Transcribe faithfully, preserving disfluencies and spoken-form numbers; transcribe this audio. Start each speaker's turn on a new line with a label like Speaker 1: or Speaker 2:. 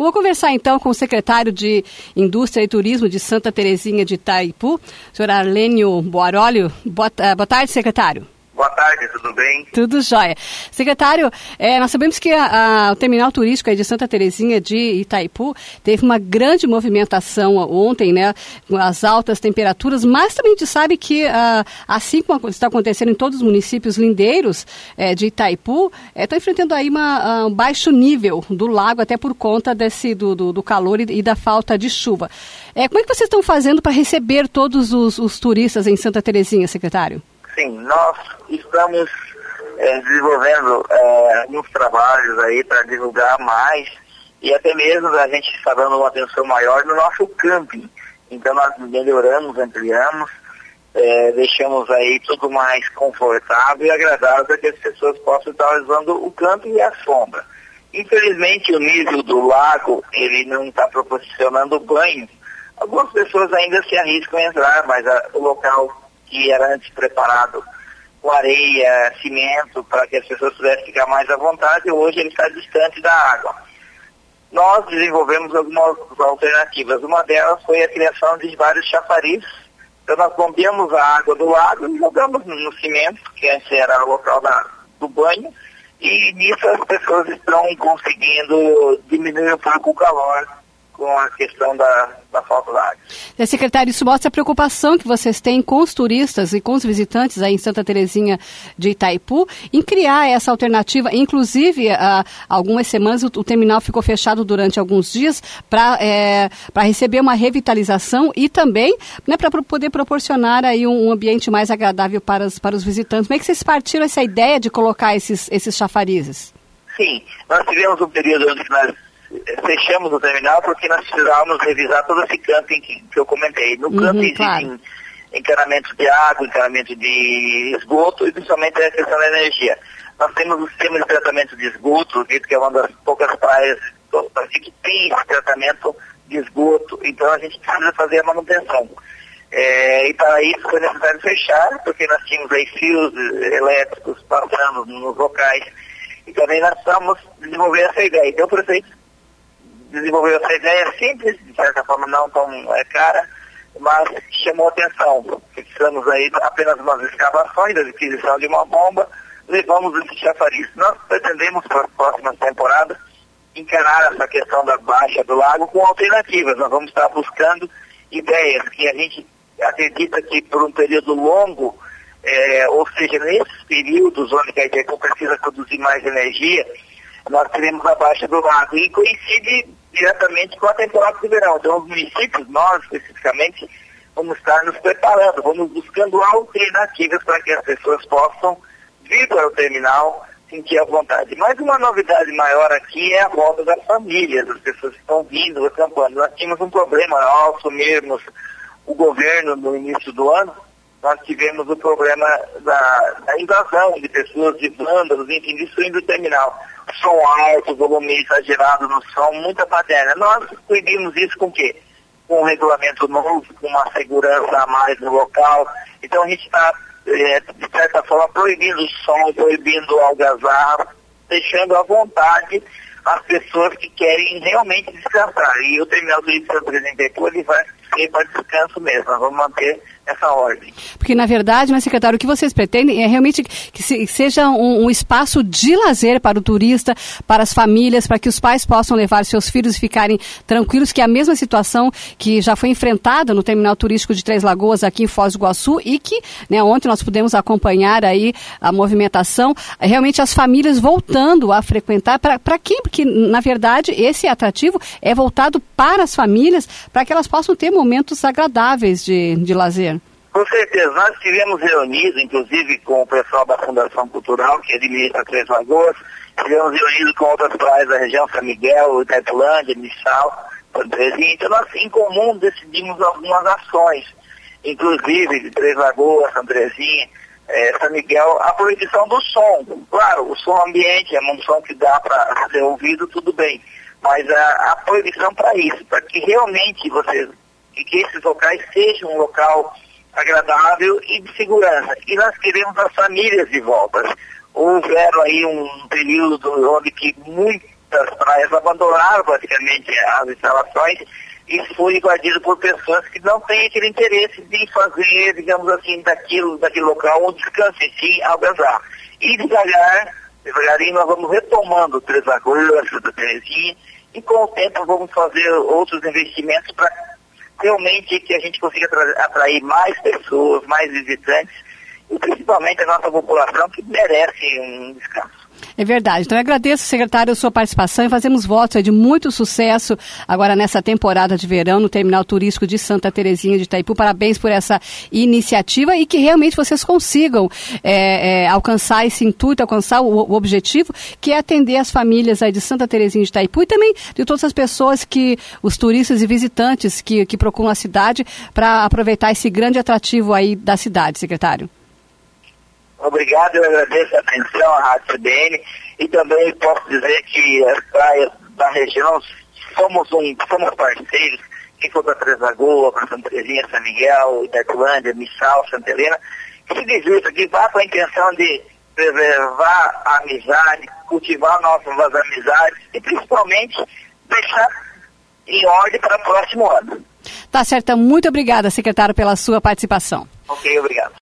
Speaker 1: Vou conversar então com o secretário de Indústria e Turismo de Santa Terezinha de Itaipu, senhor Arlênio Boarolio. Boa, boa tarde, secretário.
Speaker 2: Boa tarde, tudo bem?
Speaker 1: Tudo jóia. Secretário, é, nós sabemos que a, a, o terminal turístico aí de Santa Terezinha de Itaipu teve uma grande movimentação ontem, né, com as altas temperaturas, mas também a gente sabe que, a, assim como está acontecendo em todos os municípios lindeiros é, de Itaipu, estão é, enfrentando aí uma, um baixo nível do lago, até por conta desse, do, do, do calor e, e da falta de chuva. É, como é que vocês estão fazendo para receber todos os, os turistas em Santa Terezinha, secretário?
Speaker 2: Sim, nós estamos é, desenvolvendo é, alguns trabalhos aí para divulgar mais e até mesmo a gente está dando uma atenção maior no nosso camping. Então nós melhoramos, ampliamos, é, deixamos aí tudo mais confortável e agradável para que as pessoas possam estar usando o camping e a sombra. Infelizmente o nível do lago ele não está proporcionando banho. Algumas pessoas ainda se arriscam a entrar, mas a, o local que era antes preparado com areia, cimento, para que as pessoas pudessem ficar mais à vontade, hoje ele está distante da água. Nós desenvolvemos algumas alternativas. Uma delas foi a criação de vários chafarizes. Então nós bombeamos a água do lago e jogamos no cimento, que antes era o local da, do banho, e nisso as pessoas estão conseguindo diminuir um pouco o calor com a questão da, da falta da água.
Speaker 1: É, secretário, isso mostra a preocupação que vocês têm com os turistas e com os visitantes aí em Santa Terezinha de Itaipu em criar essa alternativa. Inclusive, há algumas semanas o, o terminal ficou fechado durante alguns dias para é, para receber uma revitalização e também, né, para poder proporcionar aí um, um ambiente mais agradável para os, para os visitantes. Como é que vocês partiram essa ideia de colocar esses, esses chafarizes?
Speaker 2: Sim, nós tivemos um período onde nós fechamos o terminal porque nós precisávamos revisar todo esse camping que, que eu comentei. No
Speaker 1: uhum,
Speaker 2: camping
Speaker 1: claro.
Speaker 2: existem encanamento de água, encanamento de esgoto e principalmente a questão da energia. Nós temos o sistema de tratamento de esgoto, que é uma das poucas praias que tem esse tratamento de esgoto, então a gente precisa fazer a manutenção. É, e para isso foi necessário fechar, porque nós tínhamos aí fios elétricos passando nos locais, e também nós precisamos desenvolver essa ideia. Então o prefeito desenvolveu essa ideia simples, de certa forma não tão é, cara, mas chamou atenção. Precisamos aí apenas umas escavações, a aquisição de uma bomba, levamos esse chafariz. Nós pretendemos para as próximas temporadas encarar essa questão da baixa do lago com alternativas. Nós vamos estar buscando ideias que a gente acredita que por um período longo, é, ou seja, nesses períodos onde a Itaipu precisa produzir mais energia, nós teremos a baixa do lago e coincide diretamente com a temporada de verão. Então os municípios, nós especificamente, vamos estar nos preparando, vamos buscando alternativas para que as pessoas possam vir para o terminal, sentir a vontade. Mas uma novidade maior aqui é a volta das famílias, das pessoas que estão vindo, acampando. Nós tínhamos um problema ao assumirmos o governo no início do ano, nós tivemos o problema da, da invasão de pessoas, de vândalos, enfim, destruindo o terminal. Som alto, volume exagerado no som, muita baderna. Nós proibimos isso com o quê? Com um regulamento novo, com uma segurança a mais no local. Então a gente está, é, de certa forma, proibindo o som, proibindo o algazarra, deixando à vontade as pessoas que querem realmente descansar. E o terminal turístico Santa Terezinha de Itaipu, ele vai ser para descanso mesmo. Nós vamos manter essa ordem.
Speaker 1: Porque, na verdade, né, secretário, o que vocês pretendem é realmente que se, seja um, um espaço de lazer para o turista, para as famílias, para que os pais possam levar seus filhos e ficarem tranquilos, que é a mesma situação que já foi enfrentada no terminal turístico de Três Lagoas, aqui em Foz do Iguaçu, e que, né, ontem nós pudemos acompanhar aí a movimentação, realmente as famílias voltando a frequentar. Para quem? Porque, na verdade, esse atrativo é voltado para as famílias, para que elas possam ter momentos agradáveis de, de lazer.
Speaker 2: Com certeza, nós estivemos reunidos, inclusive com o pessoal da Fundação Cultural, que administra Três Lagoas, estivemos reunidos com outras praias da região, São Miguel, Itaipulândia, Missal, Santa Terezinha. Então nós, em comum, decidimos algumas ações, inclusive de Três Lagoas, Santa Terezinha, é, São Miguel, a proibição do som. Claro, o som ambiente é um som que dá para ser ouvido, tudo bem, mas a, a proibição para isso, para que realmente vocês, que esses locais sejam um local agradável e de segurança. E nós queremos as famílias de volta. Houveram aí um período onde que muito, das praias abandonaram praticamente as instalações. Isso foi invadido por pessoas que não têm aquele interesse de fazer, digamos assim, daquilo, daquele local um descanso, e sim albergar. E devagar, devagarinho nós vamos retomando o Três Lagoas, Santa Terezinha, e com o tempo vamos fazer outros investimentos para realmente que a gente consiga atrair mais pessoas, mais visitantes, e principalmente a nossa população que merece um descanso.
Speaker 1: É verdade. Então eu agradeço, secretário, a sua participação e fazemos votos de muito sucesso agora nessa temporada de verão no Terminal Turístico de Santa Terezinha de Itaipu. Parabéns por essa iniciativa e que realmente vocês consigam é, é, alcançar esse intuito, alcançar o, o objetivo, que é atender as famílias aí de Santa Terezinha de Itaipu e também de todas as pessoas que, os turistas e visitantes que, que procuram a cidade para aproveitar esse grande atrativo aí da cidade, secretário.
Speaker 2: Obrigado, eu agradeço a atenção à Rádio C B N e também posso dizer que as praias da região somos, um, somos parceiros, quem for para Três Lagoas, para Santa Terezinha, São Miguel, Itaipulândia, Missal, Santa Helena, que se divirta, que vá com a intenção de preservar a amizade, cultivar nossas amizades e principalmente deixar em ordem para o próximo ano.
Speaker 1: Tá certo, muito obrigada, secretário, pela sua participação.
Speaker 2: Ok, obrigado.